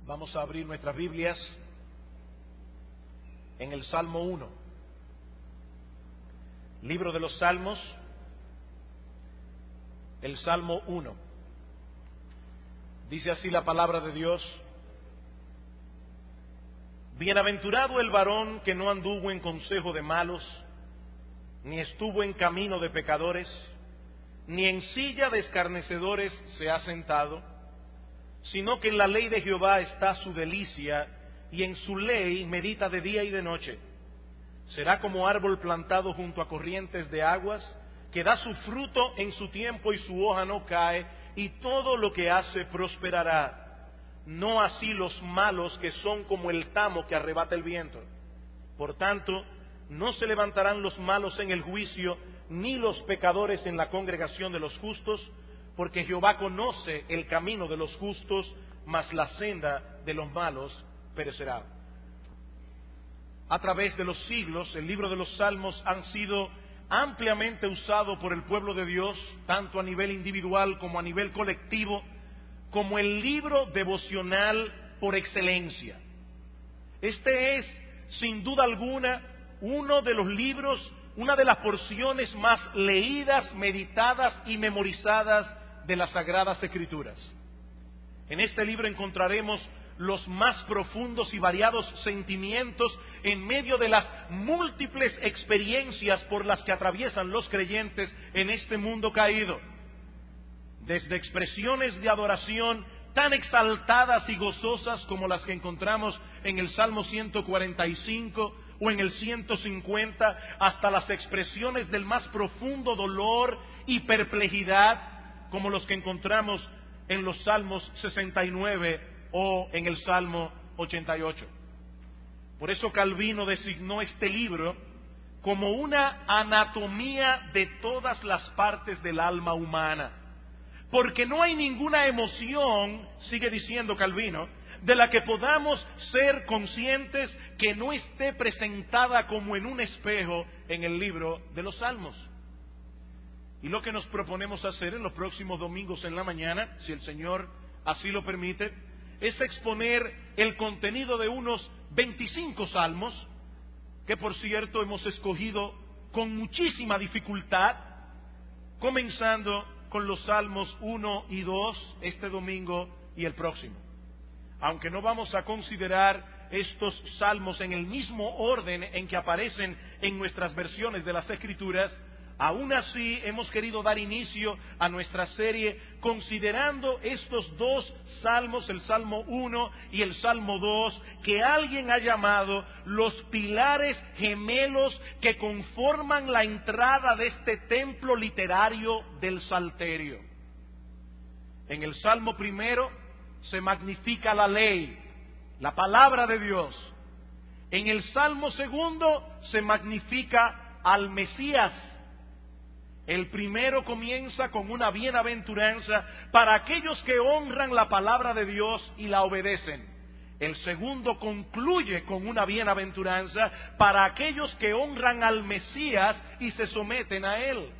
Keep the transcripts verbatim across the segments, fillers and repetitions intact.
Vamos a abrir nuestras Biblias en el Salmo uno. Libro de los Salmos, el Salmo uno. Dice así la palabra de Dios: Bienaventurado el varón que no anduvo en consejo de malos, ni estuvo en camino de pecadores, ni en silla de escarnecedores se ha sentado, sino que en la ley de Jehová está su delicia, y en su ley medita de día y de noche. Será como árbol plantado junto a corrientes de aguas, que da su fruto en su tiempo y su hoja no cae, y todo lo que hace prosperará. No así los malos, que son como el tamo que arrebata el viento. Por tanto, no se levantarán los malos en el juicio, ni los pecadores en la congregación de los justos, porque Jehová conoce el camino de los justos, mas la senda de los malos perecerá. A través de los siglos, el libro de los Salmos han sido ampliamente usado por el pueblo de Dios, tanto a nivel individual como a nivel colectivo, como el libro devocional por excelencia. Este es, sin duda alguna, uno de los libros, una de las porciones más leídas, meditadas y memorizadas de las Sagradas Escrituras. En este libro encontraremos los más profundos y variados sentimientos en medio de las múltiples experiencias por las que atraviesan los creyentes en este mundo caído. Desde expresiones de adoración tan exaltadas y gozosas como las que encontramos en el Salmo ciento cuarenta y cinco o en el ciento cincuenta, hasta las expresiones del más profundo dolor y perplejidad como los que encontramos en los Salmos sesenta y nueve o en el Salmo ochenta y ocho. Por eso Calvino designó este libro como una anatomía de todas las partes del alma humana, porque no hay ninguna emoción, sigue diciendo Calvino, de la que podamos ser conscientes que no esté presentada como en un espejo en el libro de los Salmos. Y lo que nos proponemos hacer en los próximos domingos en la mañana, si el Señor así lo permite, es exponer el contenido de unos veinticinco salmos, que por cierto hemos escogido con muchísima dificultad, comenzando con los salmos uno y dos este domingo y el próximo. Aunque no vamos a considerar estos salmos en el mismo orden en que aparecen en nuestras versiones de las Escrituras, aún así hemos querido dar inicio a nuestra serie considerando estos dos salmos, el Salmo uno y el Salmo dos, que alguien ha llamado los pilares gemelos que conforman la entrada de este templo literario del Salterio. En el Salmo primero se magnifica la ley, la palabra de Dios. En el Salmo segundo se magnifica al Mesías. El primero comienza con una bienaventuranza para aquellos que honran la palabra de Dios y la obedecen. El segundo concluye con una bienaventuranza para aquellos que honran al Mesías y se someten a Él.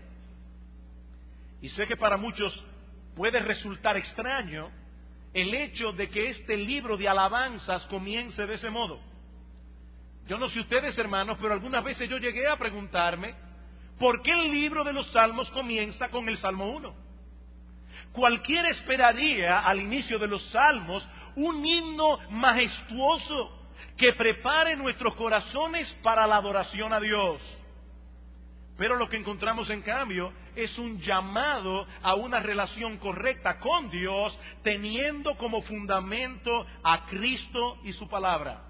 Y sé que para muchos puede resultar extraño el hecho de que este libro de alabanzas comience de ese modo. Yo no sé ustedes, hermanos, pero algunas veces yo llegué a preguntarme ¿por qué el libro de los Salmos comienza con el Salmo uno? Cualquiera esperaría al inicio de los Salmos un himno majestuoso que prepare nuestros corazones para la adoración a Dios. Pero lo que encontramos en cambio es un llamado a una relación correcta con Dios, teniendo como fundamento a Cristo y su palabra.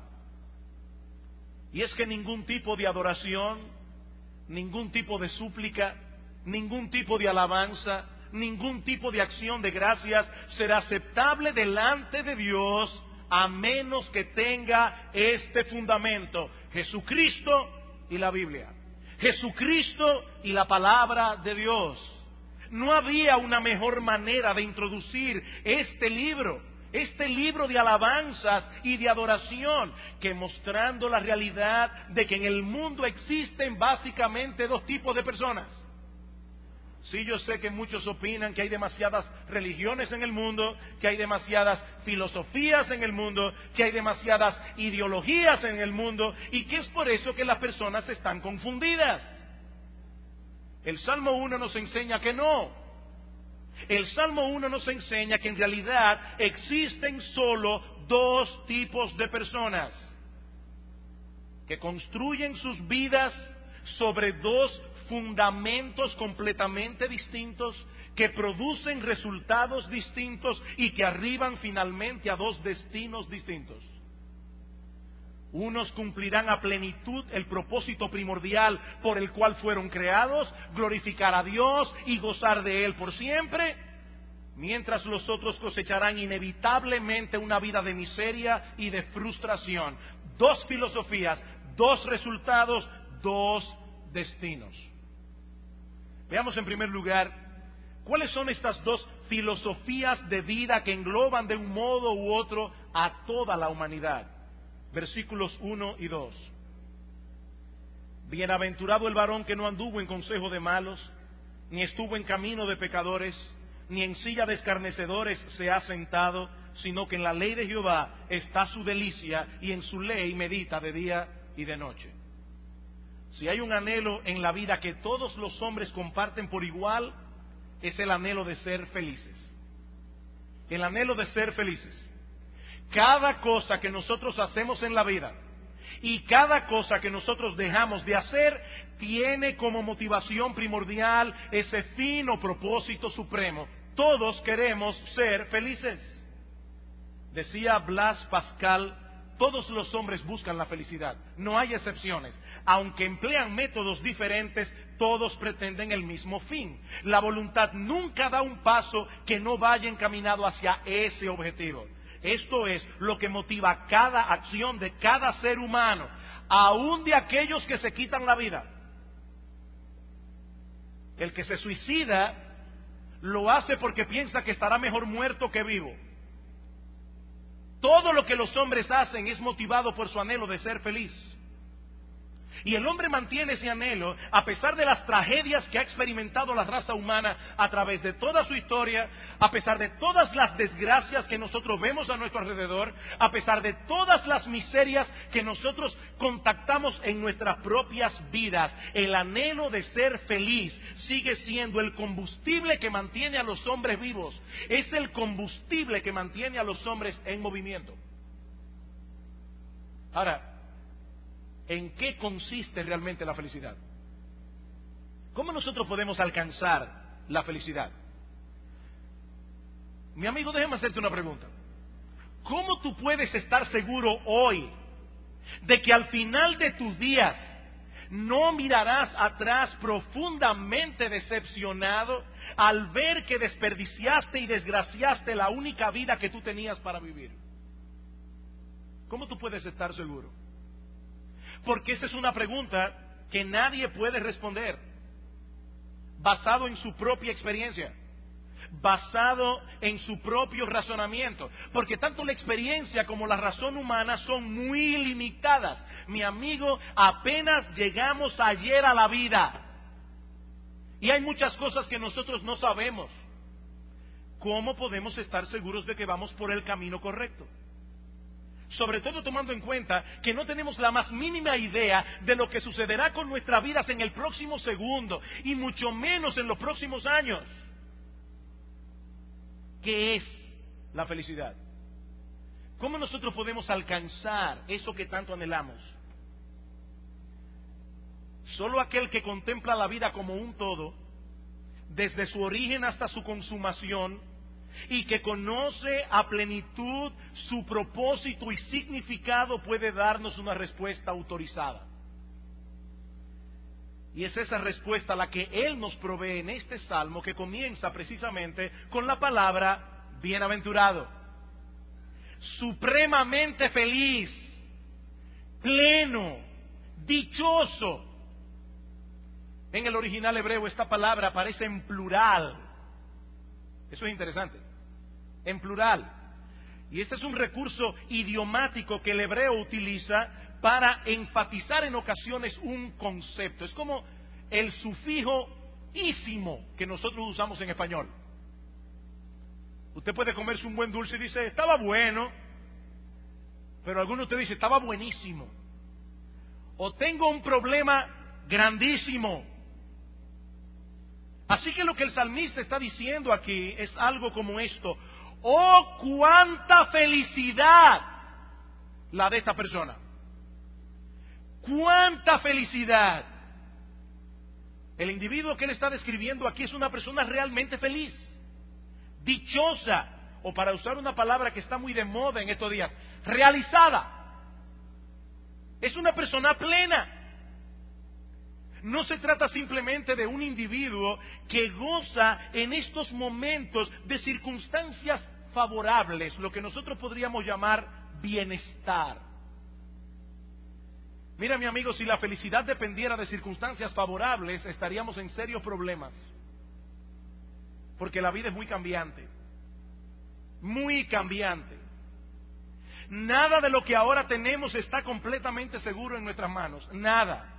Y es que ningún tipo de adoración, ningún tipo de súplica, ningún tipo de alabanza, ningún tipo de acción de gracias será aceptable delante de Dios a menos que tenga este fundamento: Jesucristo y la Biblia, Jesucristo y la palabra de Dios. No había una mejor manera de introducir este libro, este libro de alabanzas y de adoración, que mostrando la realidad de que en el mundo existen básicamente dos tipos de personas: Sí, yo sé que muchos opinan que hay demasiadas religiones en el mundo, que hay demasiadas filosofías en el mundo, que hay demasiadas ideologías en el mundo, y que es por eso que las personas están confundidas. El Salmo uno nos enseña que no. El Salmo uno nos enseña que en realidad existen solo dos tipos de personas que construyen sus vidas sobre dos fundamentos completamente distintos, que producen resultados distintos y que arriban finalmente a dos destinos distintos. Unos cumplirán a plenitud el propósito primordial por el cual fueron creados, glorificar a Dios y gozar de Él por siempre, mientras los otros cosecharán inevitablemente una vida de miseria y de frustración. Dos filosofías, dos resultados, dos destinos. Veamos en primer lugar cuáles son estas dos filosofías de vida que engloban de un modo u otro a toda la humanidad. Versículos uno y dos. Bienaventurado el varón que no anduvo en consejo de malos, ni estuvo en camino de pecadores, ni en silla de escarnecedores se ha sentado, sino que en la ley de Jehová está su delicia, y en su ley medita de día y de noche. Si hay un anhelo en la vida que todos los hombres comparten por igual, es el anhelo de ser felices. El anhelo de ser felices. Cada cosa que nosotros hacemos en la vida y cada cosa que nosotros dejamos de hacer tiene como motivación primordial ese fin o propósito supremo. Todos queremos ser felices. Decía Blas Pascal, todos los hombres buscan la felicidad, no hay excepciones. Aunque emplean métodos diferentes, todos pretenden el mismo fin. La voluntad nunca da un paso que no vaya encaminado hacia ese objetivo. Esto es lo que motiva cada acción de cada ser humano, aun de aquellos que se quitan la vida. El que se suicida lo hace porque piensa que estará mejor muerto que vivo. Todo lo que los hombres hacen es motivado por su anhelo de ser feliz. Y el hombre mantiene ese anhelo a pesar de las tragedias que ha experimentado la raza humana a través de toda su historia, a pesar de todas las desgracias que nosotros vemos a nuestro alrededor, a pesar de todas las miserias que nosotros contactamos en nuestras propias vidas. El anhelo de ser feliz sigue siendo el combustible que mantiene a los hombres vivos. Es el combustible que mantiene a los hombres en movimiento. Ahora, ¿en qué consiste realmente la felicidad? ¿Cómo nosotros podemos alcanzar la felicidad? Mi amigo, déjame hacerte una pregunta. ¿Cómo tú puedes estar seguro hoy de que al final de tus días no mirarás atrás profundamente decepcionado al ver que desperdiciaste y desgraciaste la única vida que tú tenías para vivir? ¿Cómo tú puedes estar seguro? Porque esa es una pregunta que nadie puede responder, basado en su propia experiencia, basado en su propio razonamiento, porque tanto la experiencia como la razón humana son muy limitadas. Mi amigo, apenas llegamos ayer a la vida y hay muchas cosas que nosotros no sabemos. ¿Cómo podemos estar seguros de que vamos por el camino correcto? Sobre todo tomando en cuenta que no tenemos la más mínima idea de lo que sucederá con nuestras vidas en el próximo segundo y mucho menos en los próximos años. ¿Qué es la felicidad? ¿Cómo nosotros podemos alcanzar eso que tanto anhelamos? Solo aquel que contempla la vida como un todo, desde su origen hasta su consumación, y que conoce a plenitud su propósito y significado, puede darnos una respuesta autorizada. Y es esa respuesta la que Él nos provee en este salmo, que comienza precisamente con la palabra bienaventurado. Supremamente feliz, pleno, dichoso. En el original hebreo esta palabra aparece en plural. Eso es interesante. En plural. Y este es un recurso idiomático que el hebreo utiliza para enfatizar en ocasiones un concepto. Es como el sufijo ísimo que nosotros usamos en español. Usted puede comerse un buen dulce y dice, estaba bueno, pero alguno de ustedes dice, estaba buenísimo. O tengo un problema grandísimo. Así que lo que el salmista está diciendo aquí es algo como esto: oh, cuánta felicidad la de esta persona. Cuánta felicidad. El individuo que él está describiendo aquí es una persona realmente feliz, dichosa, o para usar una palabra que está muy de moda en estos días, realizada. Es una persona plena. No se trata simplemente de un individuo que goza en estos momentos de circunstancias favorables, lo que nosotros podríamos llamar bienestar. Mira, mi amigo, si la felicidad dependiera de circunstancias favorables, estaríamos en serios problemas. Porque la vida es muy cambiante. Muy cambiante. Nada de lo que ahora tenemos está completamente seguro en nuestras manos. Nada.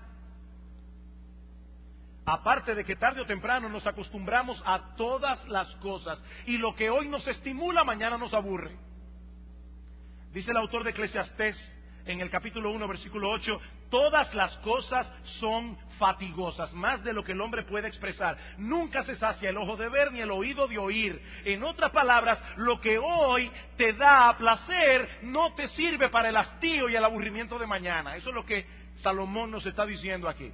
Aparte de que tarde o temprano nos acostumbramos a todas las cosas. Y lo que hoy nos estimula, mañana nos aburre. Dice el autor de Eclesiastés en el capítulo uno, versículo ocho, todas las cosas son fatigosas, más de lo que el hombre puede expresar. Nunca se sacia el ojo de ver ni el oído de oír. En otras palabras, lo que hoy te da placer no te sirve para el hastío y el aburrimiento de mañana. Eso es lo que Salomón nos está diciendo aquí.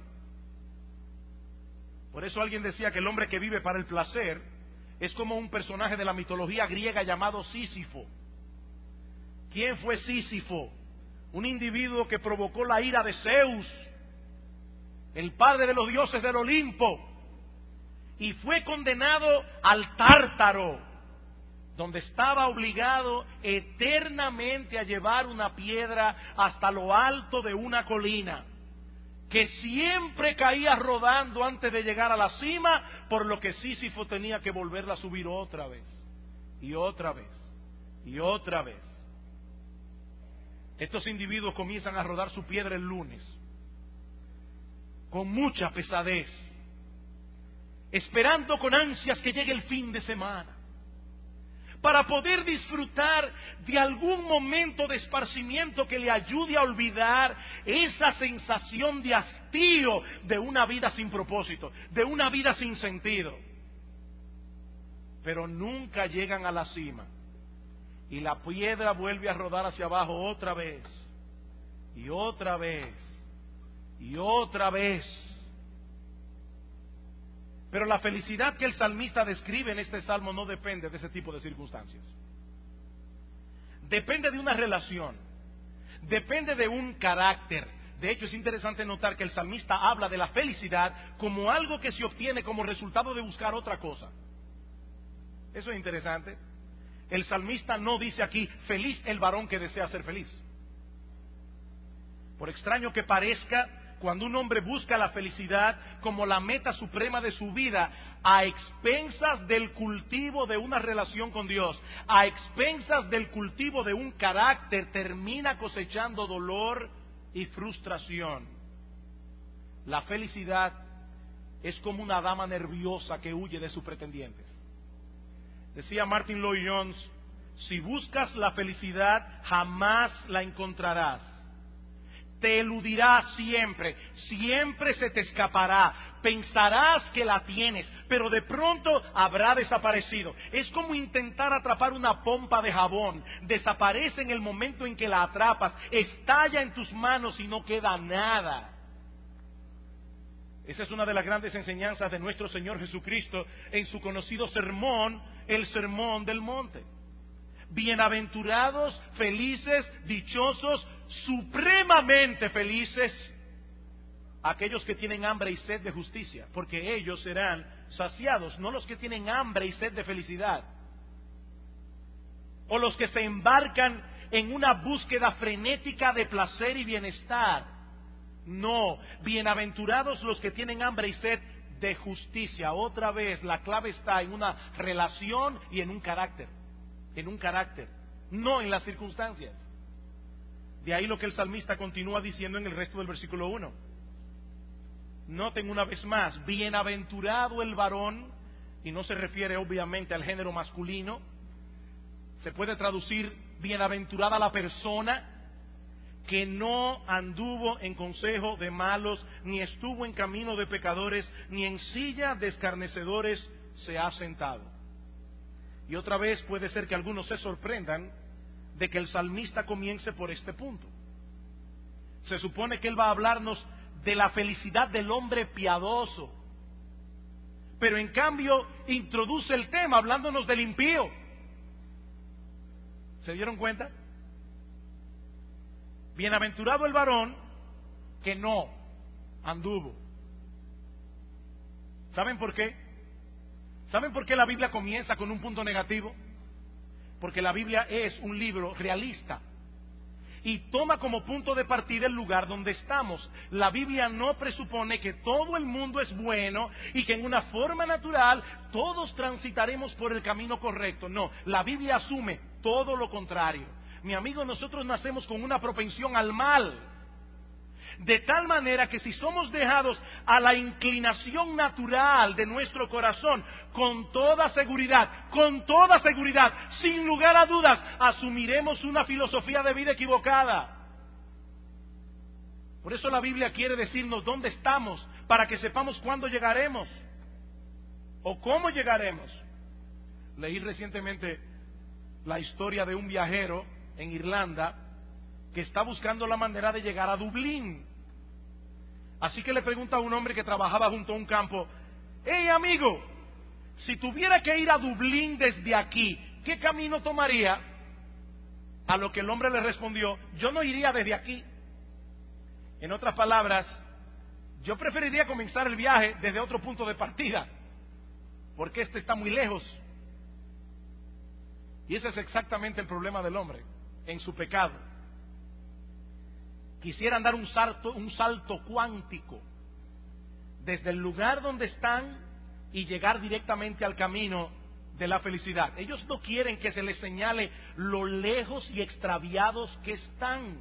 Por eso alguien decía que el hombre que vive para el placer es como un personaje de la mitología griega llamado Sísifo. ¿Quién fue Sísifo? Un individuo que provocó la ira de Zeus, el padre de los dioses del Olimpo, y fue condenado al Tártaro, donde estaba obligado eternamente a llevar una piedra hasta lo alto de una colina, que siempre caía rodando antes de llegar a la cima, por lo que Sísifo tenía que volverla a subir otra vez, y otra vez, y otra vez. Estos individuos comienzan a rodar su piedra el lunes, con mucha pesadez, esperando con ansias que llegue el fin de semana, para poder disfrutar de algún momento de esparcimiento que le ayude a olvidar esa sensación de hastío de una vida sin propósito, de una vida sin sentido. Pero nunca llegan a la cima. Y la piedra vuelve a rodar hacia abajo otra vez, y otra vez, y otra vez. Pero la felicidad que el salmista describe en este salmo no depende de ese tipo de circunstancias. Depende de una relación, depende de un carácter. De hecho, es interesante notar que el salmista habla de la felicidad como algo que se obtiene como resultado de buscar otra cosa. Eso es interesante. El salmista no dice aquí, feliz el varón que desea ser feliz. Por extraño que parezca, cuando un hombre busca la felicidad como la meta suprema de su vida, a expensas del cultivo de una relación con Dios, a expensas del cultivo de un carácter, termina cosechando dolor y frustración. La felicidad es como una dama nerviosa que huye de sus pretendientes. Decía Martin Lloyd-Jones, si buscas la felicidad, jamás la encontrarás. Te eludirá siempre, siempre se te escapará. Pensarás que la tienes, pero de pronto habrá desaparecido. Es como intentar atrapar una pompa de jabón. Desaparece en el momento en que la atrapas, estalla en tus manos y no queda nada. Esa es una de las grandes enseñanzas de nuestro Señor Jesucristo en su conocido sermón, el Sermón del Monte. Bienaventurados, felices, dichosos, supremamente felices, aquellos que tienen hambre y sed de justicia, porque ellos serán saciados, no los que tienen hambre y sed de felicidad, o los que se embarcan en una búsqueda frenética de placer y bienestar. No, bienaventurados los que tienen hambre y sed de justicia. Otra vez, la clave está en una relación y en un carácter. En un carácter, no en las circunstancias. De ahí lo que el salmista continúa diciendo en el resto del versículo uno. Noten una vez más, bienaventurado el varón, y no se refiere obviamente al género masculino, se puede traducir bienaventurada la persona que no anduvo en consejo de malos, ni estuvo en camino de pecadores, ni en silla de escarnecedores se ha sentado. Y otra vez puede ser que algunos se sorprendan de que el salmista comience por este punto. Se supone que él va a hablarnos de la felicidad del hombre piadoso, pero en cambio introduce el tema hablándonos del impío. ¿Se dieron cuenta? Bienaventurado el varón que no anduvo. ¿Saben por qué? ¿Saben por qué la Biblia comienza con un punto negativo? Porque la Biblia es un libro realista y toma como punto de partida el lugar donde estamos. La Biblia no presupone que todo el mundo es bueno y que en una forma natural todos transitaremos por el camino correcto. No, la Biblia asume todo lo contrario. Mi amigo, nosotros nacemos con una propensión al mal, de tal manera que si somos dejados a la inclinación natural de nuestro corazón, con toda seguridad, con toda seguridad, sin lugar a dudas, asumiremos una filosofía de vida equivocada. Por eso la Biblia quiere decirnos dónde estamos, para que sepamos cuándo llegaremos o cómo llegaremos. Leí recientemente la historia de un viajero en Irlanda que está buscando la manera de llegar a Dublín. Así que le pregunta a un hombre que trabajaba junto a un campo: hey amigo, si tuviera que ir a Dublín desde aquí, ¿qué camino tomaría? A lo que el hombre le respondió: yo no iría desde aquí. En otras palabras, yo preferiría comenzar el viaje desde otro punto de partida, porque este está muy lejos. Y ese es exactamente el problema del hombre en su pecado. Quisieran dar un salto, un salto cuántico desde el lugar donde están y llegar directamente al camino de la felicidad. Ellos no quieren que se les señale lo lejos y extraviados que están.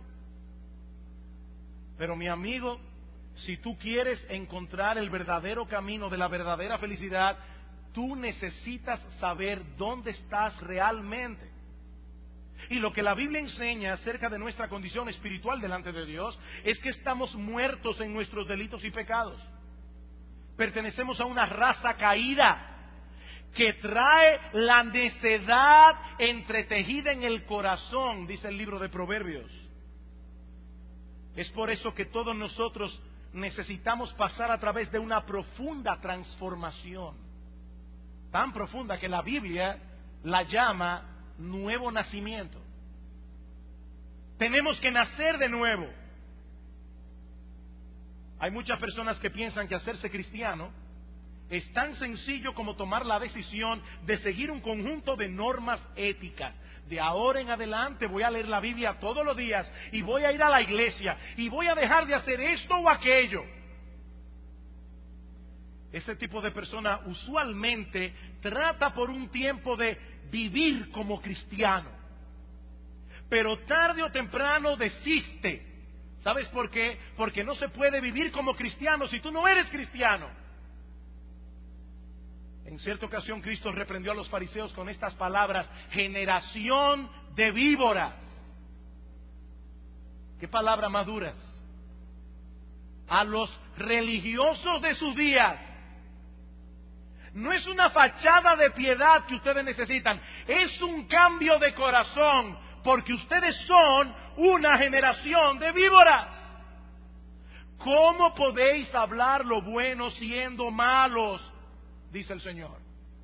Pero mi amigo, si tú quieres encontrar el verdadero camino de la verdadera felicidad, tú necesitas saber dónde estás realmente. Y lo que la Biblia enseña acerca de nuestra condición espiritual delante de Dios es que estamos muertos en nuestros delitos y pecados. Pertenecemos a una raza caída que trae la necedad entretejida en el corazón, dice el libro de Proverbios. Es por eso que todos nosotros necesitamos pasar a través de una profunda transformación, tan profunda que la Biblia la llama nuevo nacimiento. Tenemos que nacer de nuevo. Hay muchas personas que piensan que hacerse cristiano es tan sencillo como tomar la decisión de seguir un conjunto de normas éticas. De ahora en adelante voy a leer la Biblia todos los días y voy a ir a la iglesia y voy a dejar de hacer esto o aquello. Este tipo de persona usualmente trata por un tiempo de vivir como cristiano, pero tarde o temprano desiste. ¿Sabes por qué? Porque no se puede vivir como cristiano si tú no eres cristiano. En cierta ocasión Cristo reprendió a los fariseos con estas palabras: generación de víboras. ¿Qué palabras más duras? A los religiosos de sus días. No es una fachada de piedad que ustedes necesitan, es un cambio de corazón, porque ustedes son una generación de víboras. ¿Cómo podéis hablar lo bueno siendo malos?, dice el Señor.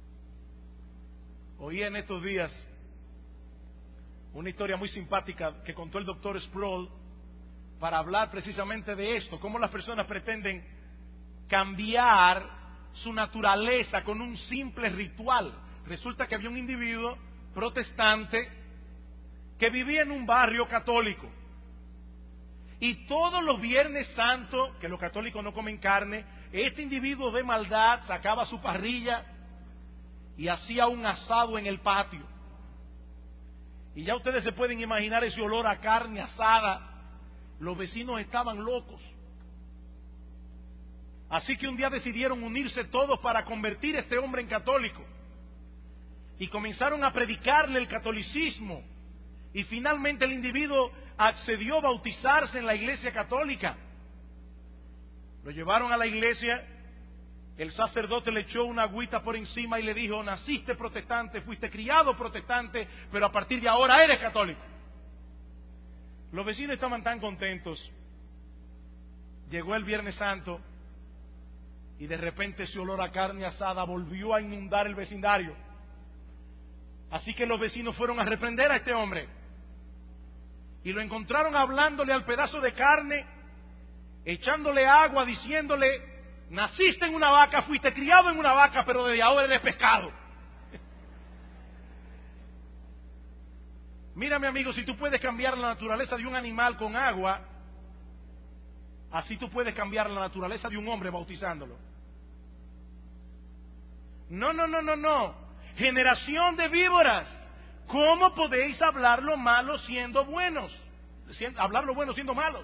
Oí en estos días una historia muy simpática que contó el doctor Sproul para hablar precisamente de esto, cómo las personas pretenden cambiar su naturaleza con un simple ritual. Resulta que había un individuo protestante que vivía en un barrio católico y todos los Viernes Santos, que los católicos no comen carne, este individuo de maldad sacaba su parrilla y hacía un asado en el patio. Y ya ustedes se pueden imaginar ese olor a carne asada. Los vecinos estaban locos. Así que un día decidieron unirse todos para convertir a este hombre en católico. Y comenzaron a predicarle el catolicismo. Y finalmente el individuo accedió a bautizarse en la iglesia católica. Lo llevaron a la iglesia. El sacerdote le echó una agüita por encima y le dijo: naciste protestante, fuiste criado protestante, pero a partir de ahora eres católico. Los vecinos estaban tan contentos. Llegó el Viernes Santo y de repente ese olor a carne asada volvió a inundar el vecindario. Así que los vecinos fueron a reprender a este hombre y lo encontraron hablándole al pedazo de carne, echándole agua, diciéndole: naciste en una vaca, fuiste criado en una vaca, pero desde ahora eres pescado. Mira, mi amigo, si tú puedes cambiar la naturaleza de un animal con agua, así tú puedes cambiar la naturaleza de un hombre bautizándolo. No, no, no, no, no. Generación de víboras, ¿cómo podéis hablar lo malo siendo buenos? Hablar lo bueno siendo malos.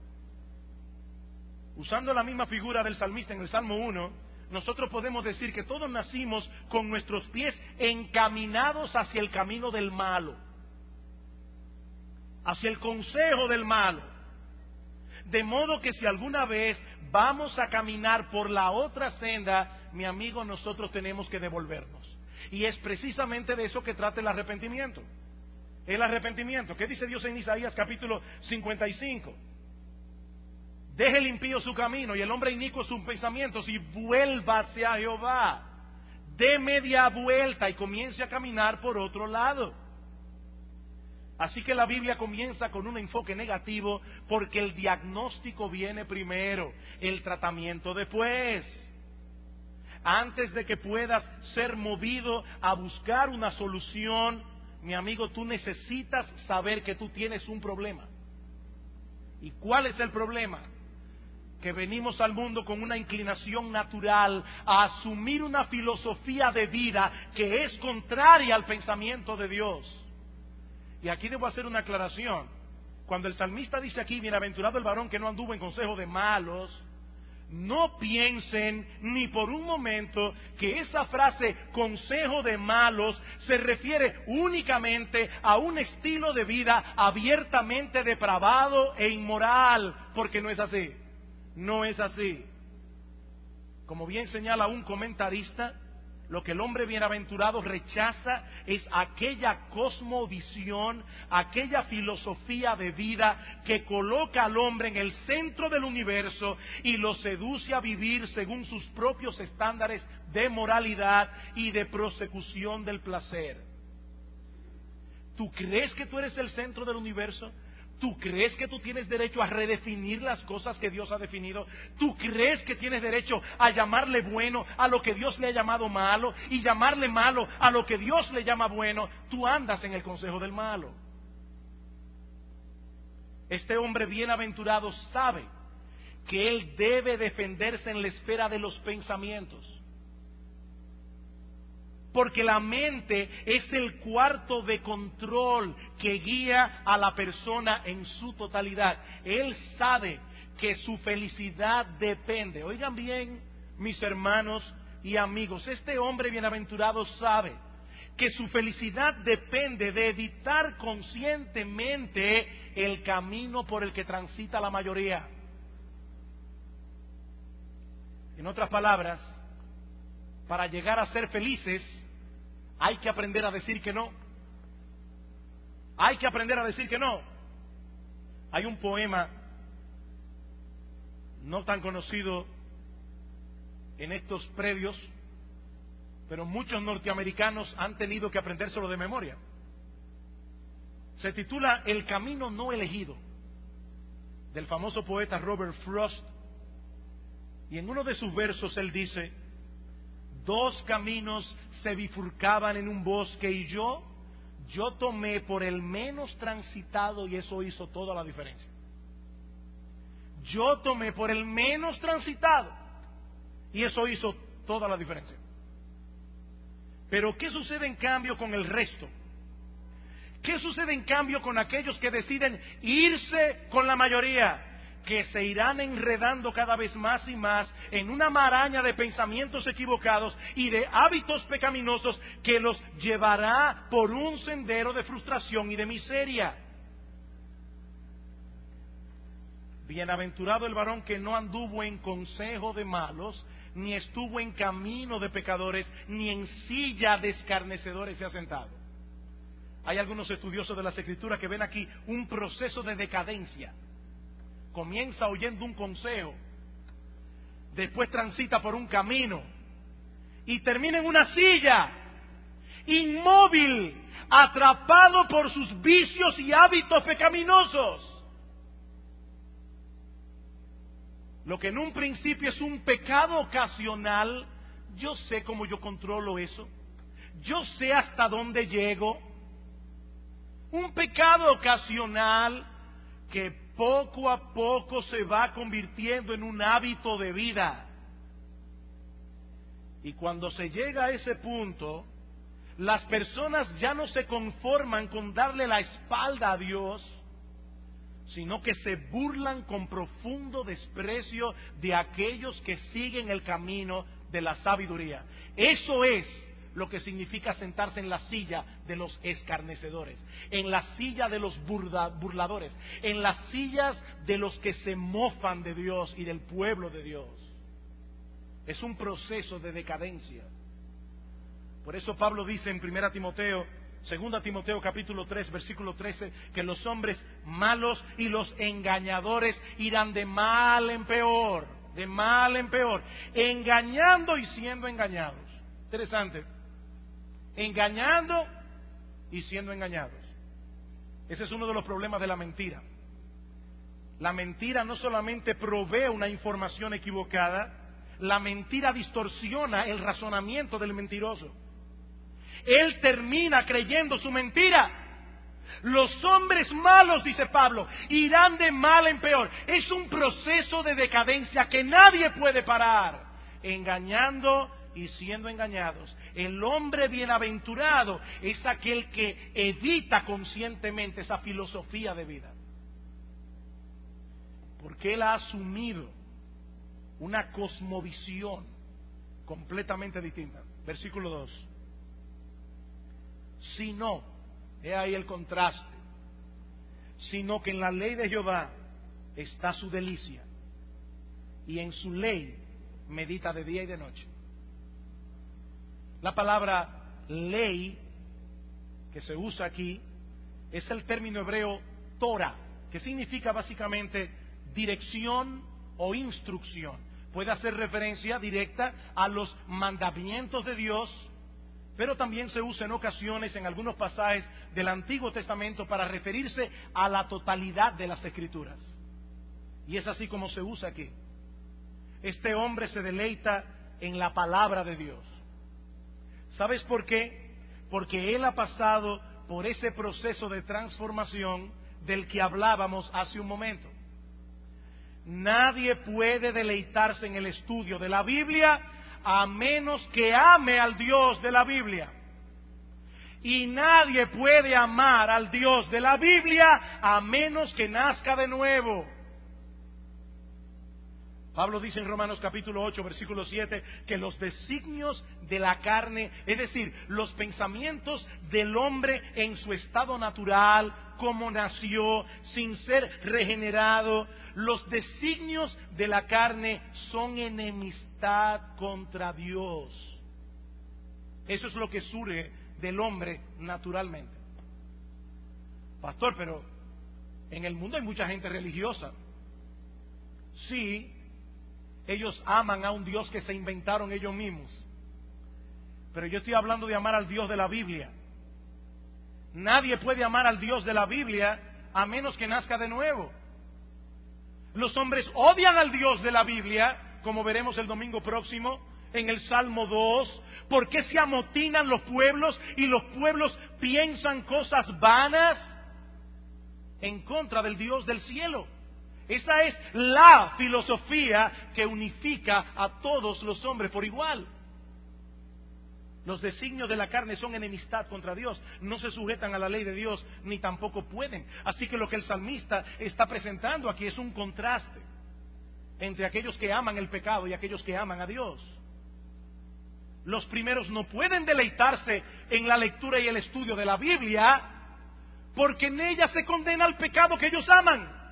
Usando la misma figura del salmista en el Salmo uno, nosotros podemos decir que todos nacimos con nuestros pies encaminados hacia el camino del malo, hacia el consejo del malo. De modo que si alguna vez vamos a caminar por la otra senda, mi amigo, nosotros tenemos que devolvernos. Y es precisamente de eso que trata el arrepentimiento. El arrepentimiento. ¿Qué dice Dios en Isaías capítulo cincuenta y cinco? Deje el impío su camino y el hombre inicuo sus pensamientos y vuélvase a Jehová. Dé media vuelta y comience a caminar por otro lado. Así que la Biblia comienza con un enfoque negativo porque el diagnóstico viene primero, el tratamiento después. Antes de que puedas ser movido a buscar una solución, mi amigo, tú necesitas saber que tú tienes un problema. ¿Y cuál es el problema? Que venimos al mundo con una inclinación natural a asumir una filosofía de vida que es contraria al pensamiento de Dios. Y aquí debo hacer una aclaración. Cuando el salmista dice aquí: bienaventurado el varón que no anduvo en consejo de malos, no piensen ni por un momento que esa frase consejo de malos se refiere únicamente a un estilo de vida abiertamente depravado e inmoral, porque no es así. No es así. Como bien señala un comentarista, lo que el hombre bienaventurado rechaza es aquella cosmovisión, aquella filosofía de vida que coloca al hombre en el centro del universo y lo seduce a vivir según sus propios estándares de moralidad y de prosecución del placer. ¿Tú crees que tú eres el centro del universo? ¿Tú crees que tú tienes derecho a redefinir las cosas que Dios ha definido? ¿Tú crees que tienes derecho a llamarle bueno a lo que Dios le ha llamado malo y llamarle malo a lo que Dios le llama bueno? Tú andas en el consejo del malo. Este hombre bienaventurado sabe que él debe defenderse en la esfera de los pensamientos. Porque la mente es el cuarto de control que guía a la persona en su totalidad. Él sabe que su felicidad depende. Oigan bien, mis hermanos y amigos, este hombre bienaventurado sabe que su felicidad depende de evitar conscientemente el camino por el que transita la mayoría. En otras palabras, para llegar a ser felices, hay que aprender a decir que no. Hay que aprender a decir que no. Hay un poema no tan conocido en estos predios, pero muchos norteamericanos han tenido que aprendérselo de memoria. Se titula El camino no elegido, del famoso poeta Robert Frost. Y en uno de sus versos él dice: dos caminos se bifurcaban en un bosque y yo, yo tomé por el menos transitado y eso hizo toda la diferencia. Yo tomé por el menos transitado y eso hizo toda la diferencia. Pero ¿qué sucede en cambio con el resto? ¿Qué sucede en cambio con aquellos que deciden irse con la mayoría? que se irán enredando cada vez más y más en una maraña de pensamientos equivocados y de hábitos pecaminosos que los llevará por un sendero de frustración y de miseria. Bienaventurado el varón que no anduvo en consejo de malos, ni estuvo en camino de pecadores, ni en silla de escarnecedores se ha sentado. Hay algunos estudiosos de las Escrituras que ven aquí un proceso de decadencia. Comienza oyendo un consejo, después transita por un camino y termina en una silla, inmóvil, atrapado por sus vicios y hábitos pecaminosos. Lo que en un principio es un pecado ocasional, yo sé cómo yo controlo eso, yo sé hasta dónde llego. Un pecado ocasional que poco a poco se va convirtiendo en un hábito de vida. Y cuando se llega a ese punto, las personas ya no se conforman con darle la espalda a Dios, sino que se burlan con profundo desprecio de aquellos que siguen el camino de la sabiduría. Eso es lo que significa sentarse en la silla de los escarnecedores, en la silla de los burda, burladores, en las sillas de los que se mofan de Dios y del pueblo de Dios. Es un proceso de decadencia. Por eso Pablo dice en primera Timoteo, segunda Timoteo capítulo tres, versículo trece, que los hombres malos y los engañadores irán de mal en peor, de mal en peor, engañando y siendo engañados. Interesante. Engañando y siendo engañados. Ese es uno de los problemas de la mentira. La mentira no solamente provee una información equivocada, la mentira distorsiona el razonamiento del mentiroso. Él termina creyendo su mentira. Los hombres malos, dice Pablo, irán de mal en peor. Es un proceso de decadencia que nadie puede parar, engañando y siendo engañados. El hombre bienaventurado es aquel que evita conscientemente esa filosofía de vida, porque él ha asumido una cosmovisión completamente distinta. Versículo dos. Si no, he ahí el contraste, sino que en la ley de Jehová está su delicia, y en su ley medita de día y de noche. La palabra ley que se usa aquí es el término hebreo Torah, que significa básicamente dirección o instrucción. Puede hacer referencia directa a los mandamientos de Dios, pero también se usa en ocasiones en algunos pasajes del Antiguo Testamento para referirse a la totalidad de las Escrituras. Y es así como se usa aquí. Este hombre se deleita en la palabra de Dios. ¿Sabes por qué? Porque él ha pasado por ese proceso de transformación del que hablábamos hace un momento. Nadie puede deleitarse en el estudio de la Biblia a menos que ame al Dios de la Biblia. Y nadie puede amar al Dios de la Biblia a menos que nazca de nuevo. Pablo dice en Romanos capítulo ocho, versículo siete, que los designios de la carne, es decir, los pensamientos del hombre en su estado natural, como nació, sin ser regenerado, los designios de la carne son enemistad contra Dios. Eso es lo que surge del hombre naturalmente. Pastor, pero en el mundo hay mucha gente religiosa. Sí, ellos aman a un Dios que se inventaron ellos mismos. Pero yo estoy hablando de amar al Dios de la Biblia. Nadie puede amar al Dios de la Biblia a menos que nazca de nuevo. Los hombres odian al Dios de la Biblia, como veremos el domingo próximo en el Salmo dos. ¿Por qué se amotinan los pueblos y los pueblos piensan cosas vanas en contra del Dios del cielo? Esa es la filosofía que unifica a todos los hombres por igual. Los designios de la carne son enemistad contra Dios, no se sujetan a la ley de Dios, ni tampoco pueden. Así que lo que el salmista está presentando aquí es un contraste entre aquellos que aman el pecado y aquellos que aman a Dios. Los primeros no pueden deleitarse en la lectura y el estudio de la Biblia, porque en ella se condena el pecado que ellos aman.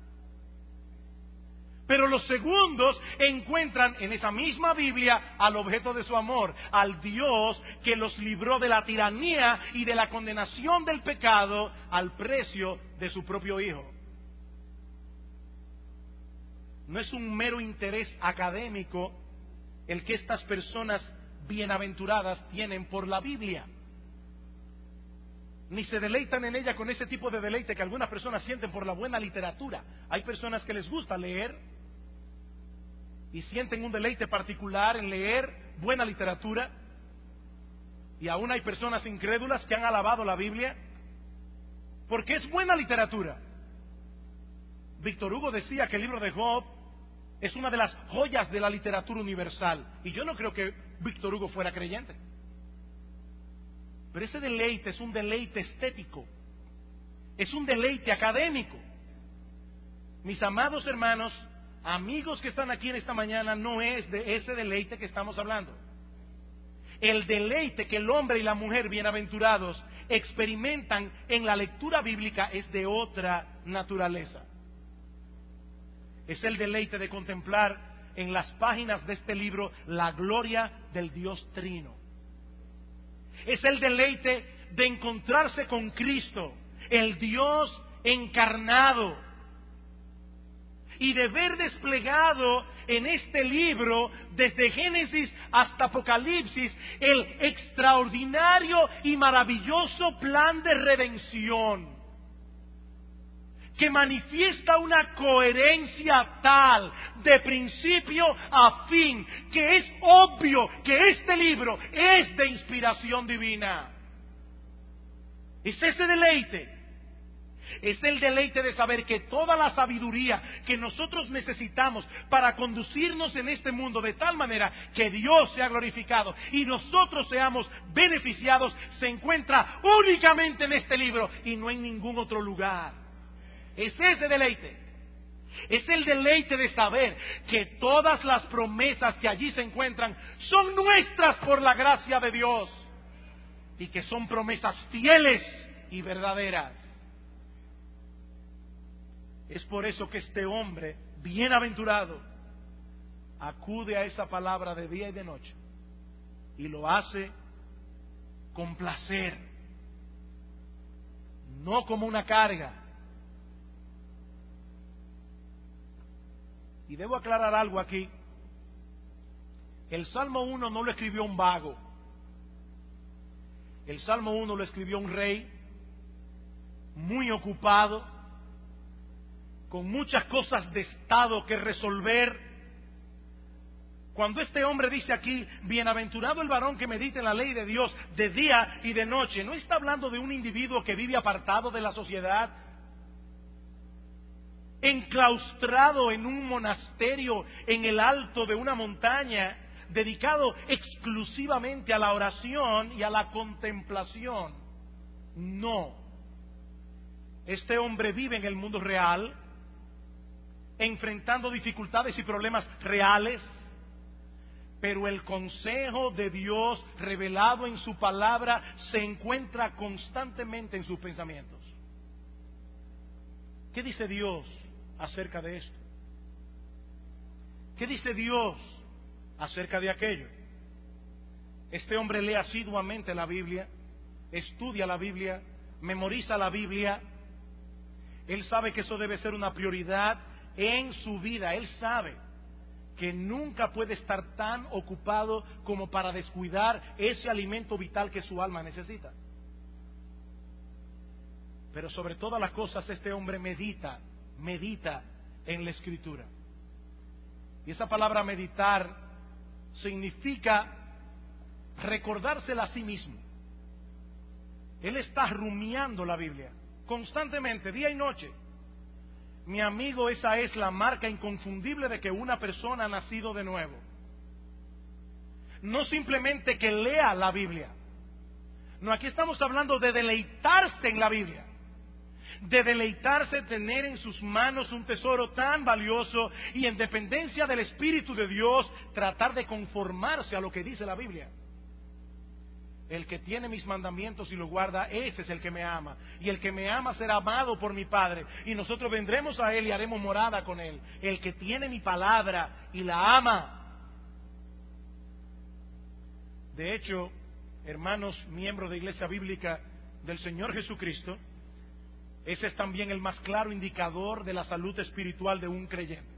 Pero los segundos encuentran en esa misma Biblia al objeto de su amor, al Dios que los libró de la tiranía y de la condenación del pecado al precio de su propio Hijo. No es un mero interés académico el que estas personas bienaventuradas tienen por la Biblia, ni se deleitan en ella con ese tipo de deleite que algunas personas sienten por la buena literatura. Hay personas que les gusta leer y sienten un deleite particular en leer buena literatura, y aún hay personas incrédulas que han alabado la Biblia porque es buena literatura. Víctor Hugo decía que el libro de Job es una de las joyas de la literatura universal, y yo no creo que Víctor Hugo fuera creyente. Pero ese deleite es un deleite estético, es un deleite académico. Mis amados hermanos, amigos que están aquí en esta mañana, no es de ese deleite que estamos hablando. El deleite que el hombre y la mujer bienaventurados experimentan en la lectura bíblica es de otra naturaleza. Es el deleite de contemplar en las páginas de este libro la gloria del Dios Trino. Es el deleite de encontrarse con Cristo, el Dios encarnado, y de ver desplegado en este libro, desde Génesis hasta Apocalipsis, el extraordinario y maravilloso plan de redención, que manifiesta una coherencia tal, de principio a fin, que es obvio que este libro es de inspiración divina. Es ese deleite. Es el deleite de saber que toda la sabiduría que nosotros necesitamos para conducirnos en este mundo de tal manera que Dios sea glorificado y nosotros seamos beneficiados, se encuentra únicamente en este libro y no en ningún otro lugar. Es ese deleite. Es el deleite de saber que todas las promesas que allí se encuentran son nuestras por la gracia de Dios, y que son promesas fieles y verdaderas. Es por eso que este hombre bienaventurado acude a esa palabra de día y de noche, y lo hace con placer, no como una carga. Y debo aclarar algo aquí. El Salmo uno no lo escribió un vago. El Salmo uno lo escribió un rey muy ocupado, con muchas cosas de estado que resolver. Cuando este hombre dice aquí, bienaventurado el varón que medita en la ley de Dios de día y de noche, no está hablando de un individuo que vive apartado de la sociedad, enclaustrado en un monasterio en el alto de una montaña, dedicado exclusivamente a la oración y a la contemplación. No. Este hombre vive en el mundo real, enfrentando dificultades y problemas reales, pero el consejo de Dios revelado en su palabra se encuentra constantemente en sus pensamientos. ¿Qué dice Dios acerca de esto? ¿Qué dice Dios acerca de aquello? Este hombre lee asiduamente la Biblia, estudia la Biblia, memoriza la Biblia. Él sabe que eso debe ser una prioridad en su vida. Él sabe que nunca puede estar tan ocupado como para descuidar ese alimento vital que su alma necesita. Pero sobre todas las cosas, este hombre medita, medita en la Escritura. Y esa palabra meditar significa recordársela a sí mismo. Él está rumiando la Biblia constantemente, día y noche. Mi amigo, esa es la marca inconfundible de que una persona ha nacido de nuevo. No simplemente que lea la Biblia. No, aquí estamos hablando de deleitarse en la Biblia. De deleitarse, tener en sus manos un tesoro tan valioso y en dependencia del Espíritu de Dios, tratar de conformarse a lo que dice la Biblia. El que tiene mis mandamientos y los guarda, ese es el que me ama. Y el que me ama será amado por mi Padre. Y nosotros vendremos a Él y haremos morada con Él. El que tiene mi palabra y la ama. De hecho, hermanos, miembros de Iglesia Bíblica del Señor Jesucristo, ese es también el más claro indicador de la salud espiritual de un creyente.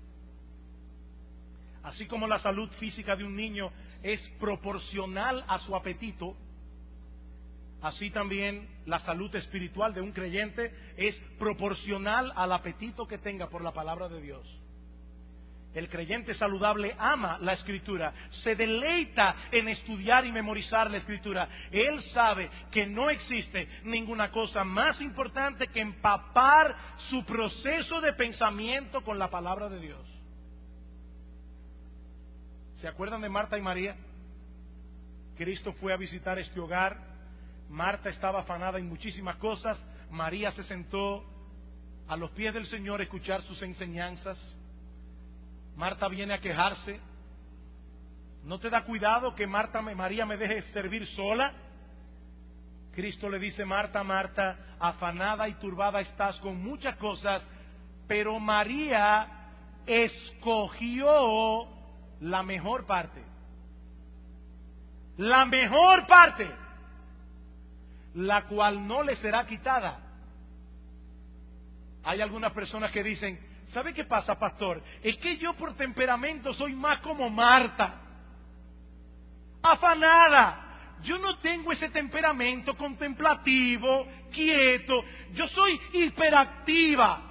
Así como la salud física de un niño es proporcional a su apetito, así también la salud espiritual de un creyente es proporcional al apetito que tenga por la palabra de Dios. El creyente saludable ama la Escritura, se deleita en estudiar y memorizar la Escritura. Él sabe que no existe ninguna cosa más importante que empapar su proceso de pensamiento con la palabra de Dios. ¿Se acuerdan de Marta y María? Cristo fue a visitar este hogar. Marta estaba afanada en muchísimas cosas. María se sentó a los pies del Señor a escuchar sus enseñanzas. Marta viene a quejarse. ¿No te da cuidado que Marta, María me deje servir sola? Cristo le dice: Marta, Marta, afanada y turbada estás con muchas cosas, pero María escogió la mejor parte. La mejor parte, la cual no le será quitada. Hay algunas personas que dicen: ¿sabe qué pasa, pastor? Es que yo por temperamento soy más como Marta, afanada. Yo no tengo ese temperamento contemplativo, quieto. Yo soy hiperactiva.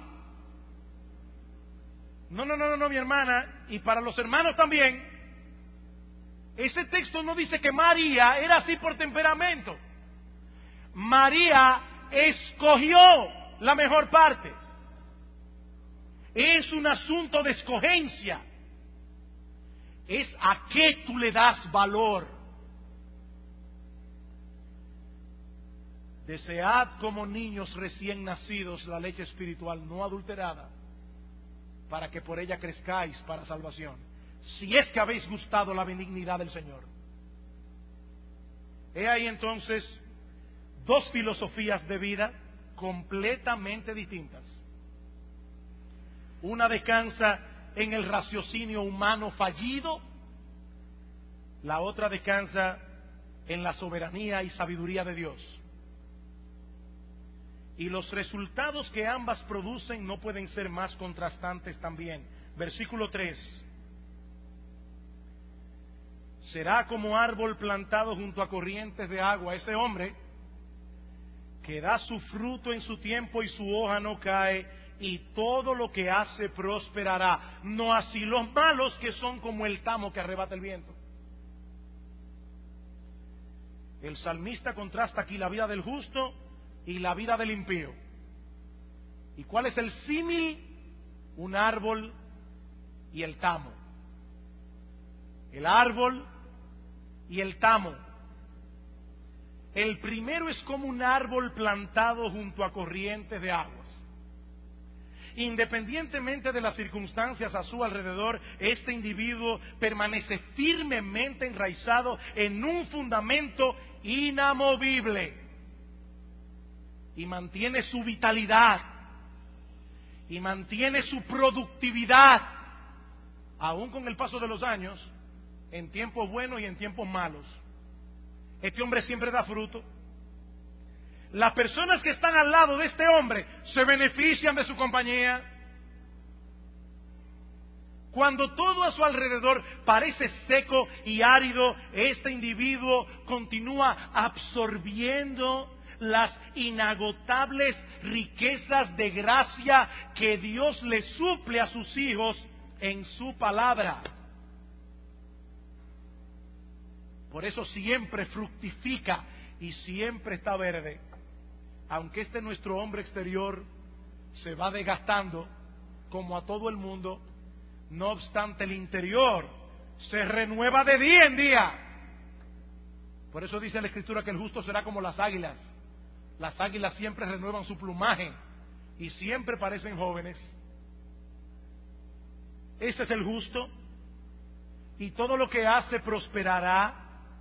No, no, no, no, no, mi hermana, y para los hermanos también. Ese texto no dice que María era así por temperamento. María escogió la mejor parte. Es un asunto de escogencia. Es a qué tú le das valor. Desead como niños recién nacidos la leche espiritual no adulterada, para que por ella crezcáis para salvación, si es que habéis gustado la benignidad del Señor. He ahí entonces dos filosofías de vida completamente distintas. Una descansa en el raciocinio humano fallido, la otra descansa en la soberanía y sabiduría de Dios. Y los resultados que ambas producen no pueden ser más contrastantes también. Versículo tres. Será como árbol plantado junto a corrientes de agua. Ese hombre que da su fruto en su tiempo y su hoja no cae, y todo lo que hace prosperará. No así los malos, que son como el tamo que arrebata el viento. El salmista contrasta aquí la vida del justo y la vida del impío. ¿Y cuál es el símil? Un árbol y el tamo. El árbol y el tamo. El primero es como un árbol plantado junto a corrientes de aguas. Independientemente de las circunstancias a su alrededor, este individuo permanece firmemente enraizado en un fundamento inamovible y mantiene su vitalidad y mantiene su productividad, aún con el paso de los años, en tiempos buenos y en tiempos malos. Este hombre siempre da fruto. Las personas que están al lado de este hombre se benefician de su compañía. Cuando todo a su alrededor parece seco y árido, este individuo continúa absorbiendo las inagotables riquezas de gracia que Dios le suple a sus hijos en su palabra. Por eso siempre fructifica y siempre está verde. Aunque este nuestro hombre exterior se va desgastando como a todo el mundo, no obstante el interior se renueva de día en día. Por eso dice la Escritura que el justo será como las águilas. Las águilas siempre renuevan su plumaje y siempre parecen jóvenes. Ese es el justo, y todo lo que hace prosperará,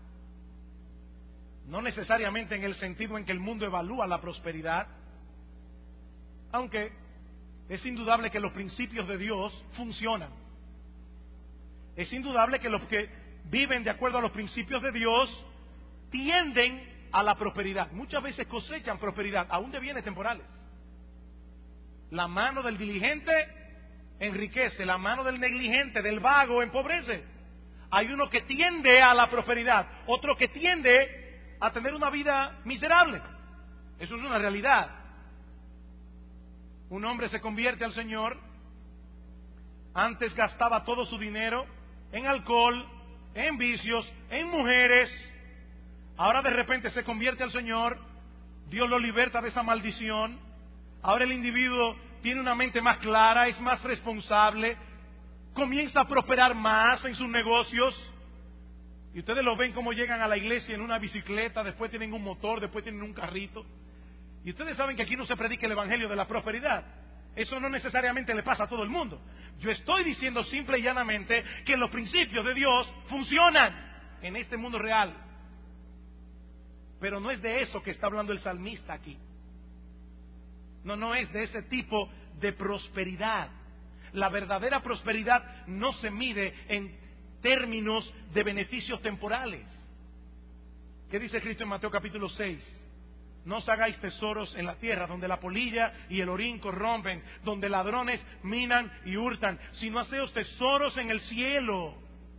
no necesariamente en el sentido en que el mundo evalúa la prosperidad, aunque es indudable que los principios de Dios funcionan. Es indudable que los que viven de acuerdo a los principios de Dios tienden a la prosperidad. Muchas veces cosechan prosperidad, aún de bienes temporales. La mano del diligente enriquece, la mano del negligente, del vago, empobrece. Hay uno que tiende a la prosperidad, otro que tiende a tener una vida miserable. Eso es una realidad. Un hombre se convierte al Señor, antes gastaba todo su dinero en alcohol, en vicios, en mujeres. Ahora de repente se convierte al Señor, Dios lo liberta de esa maldición. Ahora el individuo tiene una mente más clara, es más responsable, comienza a prosperar más en sus negocios. Y ustedes lo ven como llegan a la iglesia en una bicicleta, después tienen un motor, después tienen un carrito. Y ustedes saben que aquí no se predica el evangelio de la prosperidad. Eso no necesariamente le pasa a todo el mundo. Yo estoy diciendo simple y llanamente que los principios de Dios funcionan en este mundo real. Pero no es de eso que está hablando el salmista aquí. No, no es de ese tipo de prosperidad. La verdadera prosperidad no se mide en términos de beneficios temporales. ¿Qué dice Cristo en Mateo capítulo seis? No os hagáis tesoros en la tierra, donde la polilla y el orín corrompen, donde ladrones minan y hurtan, sino haceos tesoros en el cielo.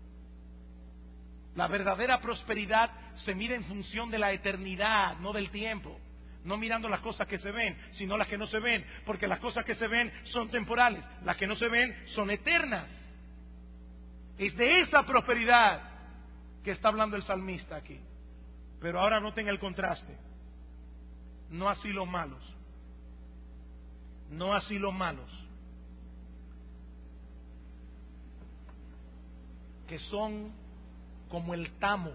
La verdadera prosperidad se mide en función de la eternidad, no del tiempo. No mirando las cosas que se ven, sino las que no se ven, porque las cosas que se ven son temporales, las que no se ven son eternas. Es de esa prosperidad que está hablando el salmista aquí. Pero ahora noten el contraste. No así los malos. No así los malos. Que son como el tamo,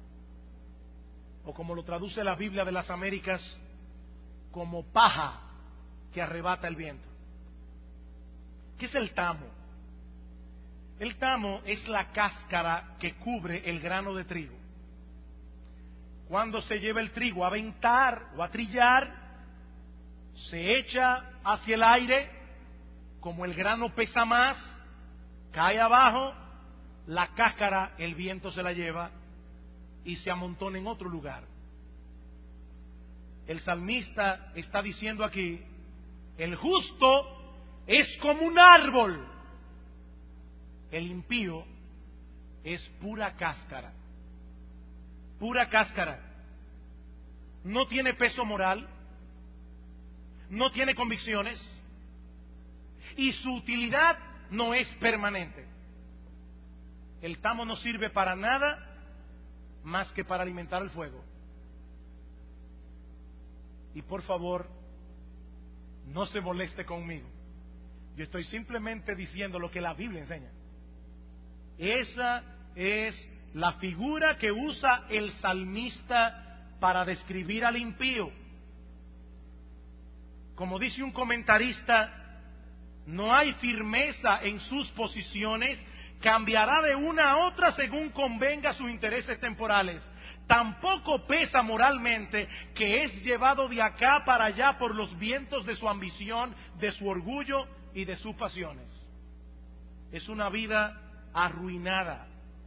o como lo traduce la Biblia de las Américas, como paja que arrebata el viento. ¿Qué es el tamo? El tamo es la cáscara que cubre el grano de trigo. Cuando se lleva el trigo a aventar o a trillar, se echa hacia el aire, como el grano pesa más, cae abajo, la cáscara el viento se la lleva y se amontona en otro lugar. El salmista está diciendo aquí, el justo es como un árbol, el impío es pura cáscara. Pura cáscara. No tiene peso moral, no tiene convicciones y su utilidad no es permanente. El tamo no sirve para nada más que para alimentar el fuego. Y por favor, no se moleste conmigo. Yo estoy simplemente diciendo lo que la Biblia enseña. Esa es la figura que usa el salmista para describir al impío. Como dice un comentarista, no hay firmeza en sus posiciones, cambiará de una a otra según convenga sus intereses temporales. Tampoco pesa moralmente, que es llevado de acá para allá por los vientos de su ambición, de su orgullo y de sus pasiones. Es una vida arruinada.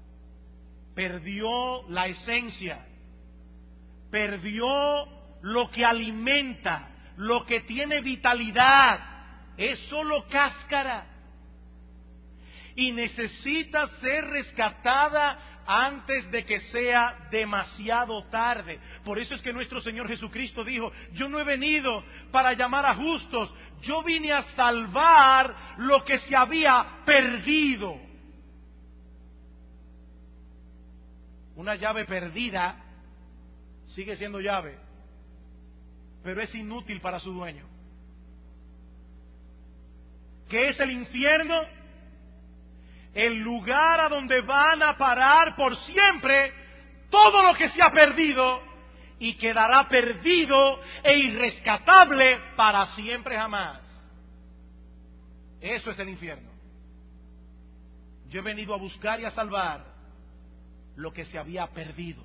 Perdió la esencia, perdió lo que alimenta, lo que tiene vitalidad, es solo cáscara y necesita ser rescatada antes de que sea demasiado tarde. Por eso es que nuestro Señor Jesucristo dijo, yo no he venido para llamar a justos, yo vine a salvar lo que se había perdido. Una llave perdida sigue siendo llave, pero es inútil para su dueño. ¿Qué es el infierno? El lugar a donde van a parar por siempre todo lo que se ha perdido y quedará perdido e irrescatable para siempre jamás. Eso es el infierno. Yo he venido a buscar y a salvar lo que se había perdido.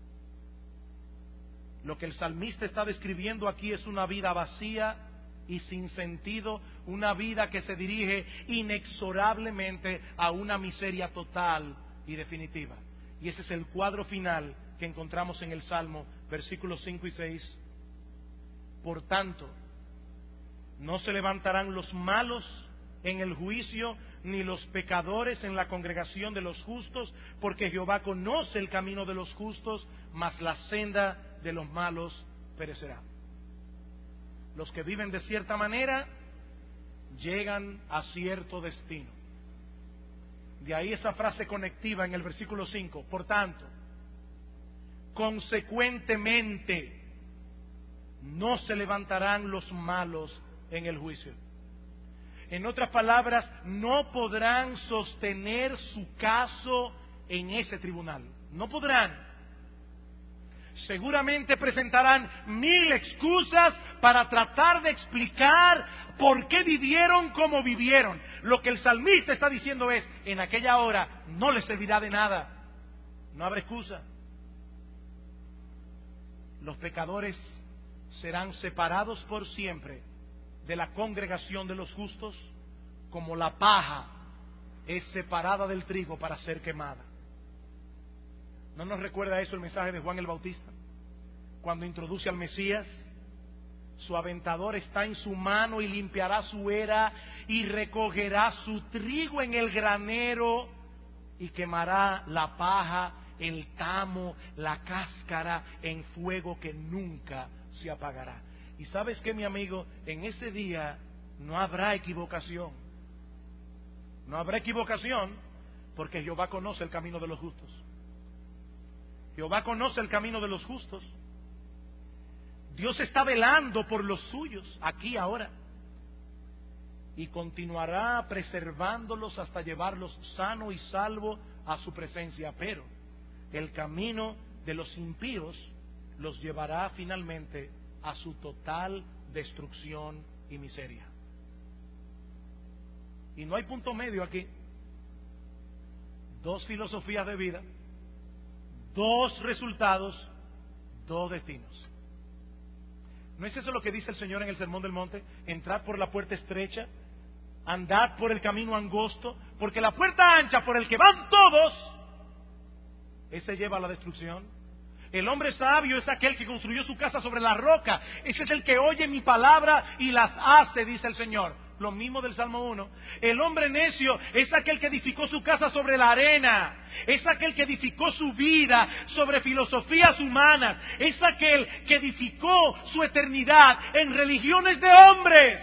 Lo que el salmista está describiendo aquí es una vida vacía y sin sentido, una vida que se dirige inexorablemente a una miseria total y definitiva. Y ese es el cuadro final que encontramos en el Salmo, versículos cinco y seis. Por tanto, no se levantarán los malos en el juicio, ni los pecadores en la congregación de los justos, porque Jehová conoce el camino de los justos, mas la senda de los malos perecerá. Los que viven de cierta manera llegan a cierto destino. De ahí esa frase conectiva en el versículo cinco. Por tanto, consecuentemente, no se levantarán los malos en el juicio. En otras palabras, no podrán sostener su caso en ese tribunal. No podrán. Seguramente presentarán mil excusas para tratar de explicar por qué vivieron como vivieron. Lo que el salmista está diciendo es, en aquella hora no les servirá de nada. No habrá excusa. Los pecadores serán separados por siempre de la congregación de los justos, como la paja es separada del trigo para ser quemada. ¿No nos recuerda eso el mensaje de Juan el Bautista? Cuando introduce al Mesías, su aventador está en su mano y limpiará su era y recogerá su trigo en el granero y quemará la paja, el tamo, la cáscara en fuego que nunca se apagará. Y sabes qué, mi amigo, en ese día no habrá equivocación. No habrá equivocación porque Jehová conoce el camino de los justos. Jehová conoce el camino de los justos. Dios está velando por los suyos aquí ahora y continuará preservándolos hasta llevarlos sano y salvo a su presencia. Pero el camino de los impíos los llevará finalmente a su total destrucción y miseria. Y no hay punto medio aquí. Dos filosofías de vida, dos resultados, dos destinos. ¿No es eso lo que dice el Señor en el Sermón del Monte? Entrad por la puerta estrecha, andad por el camino angosto, porque la puerta ancha por el que van todos, ese lleva a la destrucción. El hombre sabio es aquel que construyó su casa sobre la roca. Ese es el que oye mi palabra y las hace, dice el Señor. Lo mismo del Salmo uno. El hombre necio es aquel que edificó su casa sobre la arena. Es aquel que edificó su vida sobre filosofías humanas. Es aquel que edificó su eternidad en religiones de hombres.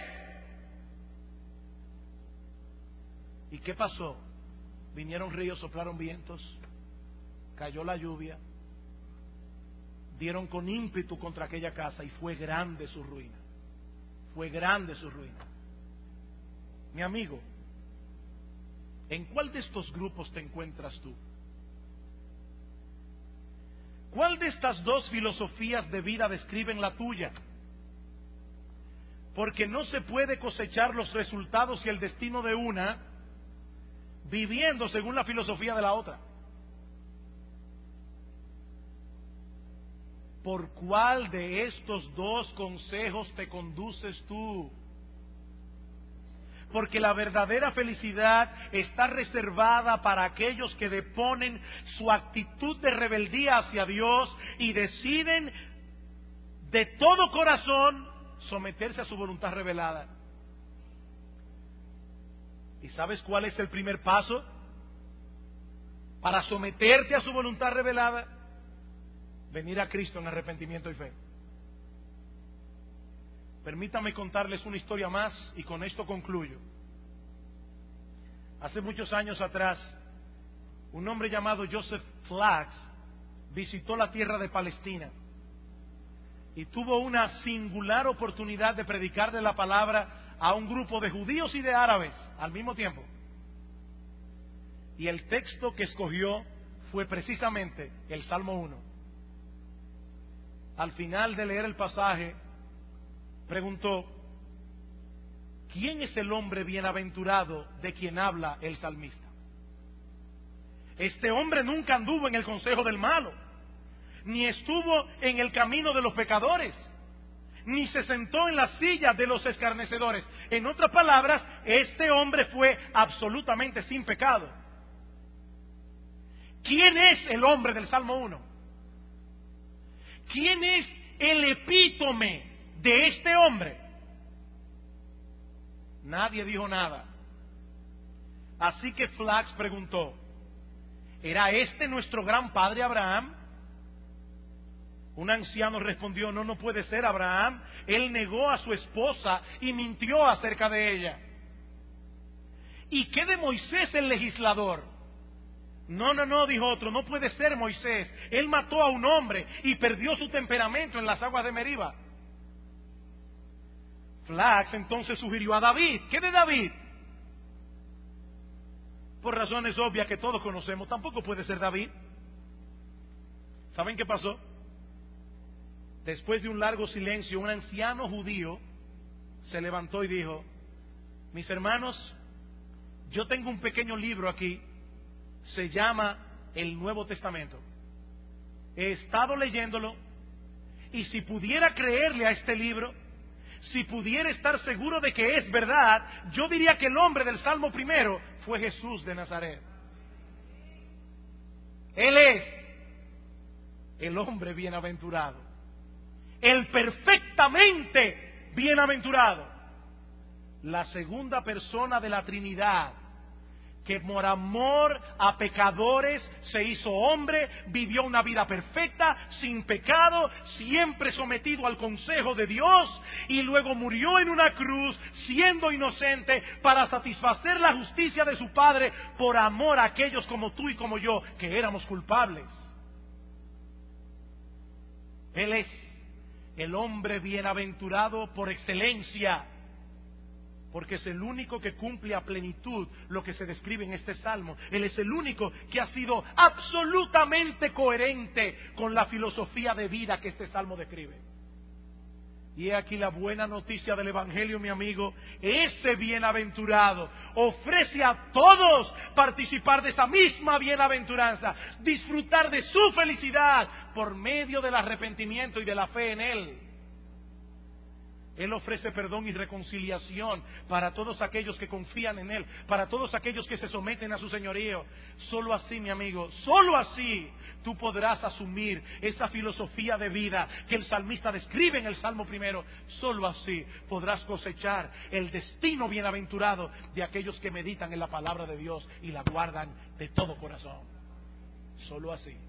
¿Y qué pasó? Vinieron ríos, soplaron vientos, cayó la lluvia, dieron con ímpetu contra aquella casa y fue grande su ruina. Fue grande su ruina. Mi amigo, ¿en cuál de estos grupos te encuentras tú? ¿Cuál de estas dos filosofías de vida describen la tuya? Porque no se puede cosechar los resultados y el destino de una viviendo según la filosofía de la otra. ¿Por cuál de estos dos consejos te conduces tú? Porque la verdadera felicidad está reservada para aquellos que deponen su actitud de rebeldía hacia Dios y deciden de todo corazón someterse a su voluntad revelada. ¿Y sabes cuál es el primer paso para someterte a su voluntad revelada? Venir a Cristo en arrepentimiento y fe. Permítame contarles una historia más y con esto concluyo. Hace muchos años atrás, un hombre llamado Joseph Flax visitó la tierra de Palestina y tuvo una singular oportunidad de predicarle la palabra a un grupo de judíos y de árabes al mismo tiempo. Y el texto que escogió fue precisamente el Salmo uno. Al final de leer el pasaje, preguntó: ¿quién es el hombre bienaventurado de quien habla el salmista? Este hombre nunca anduvo en el consejo del malo, ni estuvo en el camino de los pecadores, ni se sentó en la silla de los escarnecedores. En otras palabras, este hombre fue absolutamente sin pecado. ¿Quién es el hombre del Salmo uno? ¿Quién es el epítome de este hombre? Nadie dijo nada. Así que Flax preguntó: ¿era este nuestro gran padre Abraham? Un anciano respondió: no, no puede ser Abraham. Él negó a su esposa y mintió acerca de ella. ¿Y qué de Moisés el legislador? No, no, no, dijo otro, no puede ser Moisés. Él mató a un hombre y perdió su temperamento en las aguas de Meriba. Flax entonces sugirió a David. ¿Qué de David? Por razones obvias que todos conocemos, tampoco puede ser David. ¿Saben qué pasó? Después de un largo silencio, un anciano judío se levantó y dijo: mis hermanos, yo tengo un pequeño libro aquí, se llama el Nuevo Testamento. He estado leyéndolo, y si pudiera creerle a este libro, si pudiera estar seguro de que es verdad, yo diría que el hombre del Salmo primero fue Jesús de Nazaret. Él es el hombre bienaventurado, el perfectamente bienaventurado, la segunda persona de la Trinidad, que por amor a pecadores se hizo hombre, vivió una vida perfecta, sin pecado, siempre sometido al consejo de Dios, y luego murió en una cruz siendo inocente para satisfacer la justicia de su Padre por amor a aquellos como tú y como yo que éramos culpables. Él es el hombre bienaventurado por excelencia, porque es el único que cumple a plenitud lo que se describe en este salmo. Él es el único que ha sido absolutamente coherente con la filosofía de vida que este salmo describe. Y he aquí la buena noticia del Evangelio, mi amigo: ese bienaventurado ofrece a todos participar de esa misma bienaventuranza, disfrutar de su felicidad por medio del arrepentimiento y de la fe en Él. Él ofrece perdón y reconciliación para todos aquellos que confían en Él, para todos aquellos que se someten a su señorío. Solo así, mi amigo, solo así tú podrás asumir esa filosofía de vida que el salmista describe en el Salmo primero. Solo así podrás cosechar el destino bienaventurado de aquellos que meditan en la palabra de Dios y la guardan de todo corazón. Solo así.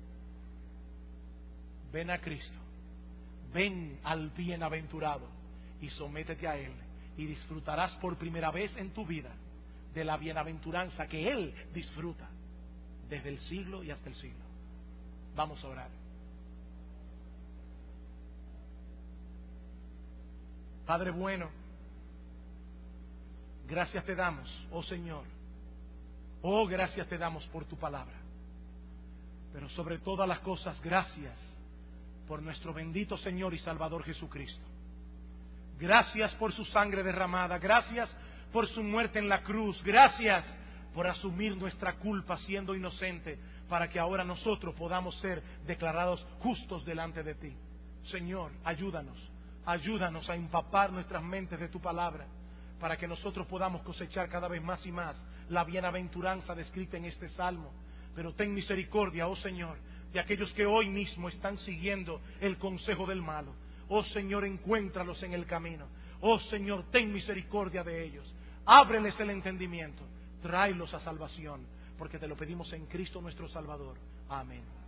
Ven a Cristo, ven al bienaventurado y sométete a Él, y disfrutarás por primera vez en tu vida de la bienaventuranza que Él disfruta desde el siglo y hasta el siglo. Vamos a orar. Padre bueno, gracias te damos, oh Señor. Oh, gracias te damos por tu palabra. Pero sobre todas las cosas, gracias por nuestro bendito Señor y Salvador Jesucristo. Gracias por su sangre derramada, gracias por su muerte en la cruz, gracias por asumir nuestra culpa siendo inocente, para que ahora nosotros podamos ser declarados justos delante de ti. Señor, ayúdanos, ayúdanos a empapar nuestras mentes de tu palabra, para que nosotros podamos cosechar cada vez más y más la bienaventuranza descrita en este salmo. Pero ten misericordia, oh Señor, de aquellos que hoy mismo están siguiendo el consejo del malo. Oh Señor, encuéntralos en el camino. Oh Señor, ten misericordia de ellos. Ábreles el entendimiento. Tráelos a salvación, porque te lo pedimos en Cristo nuestro Salvador. Amén.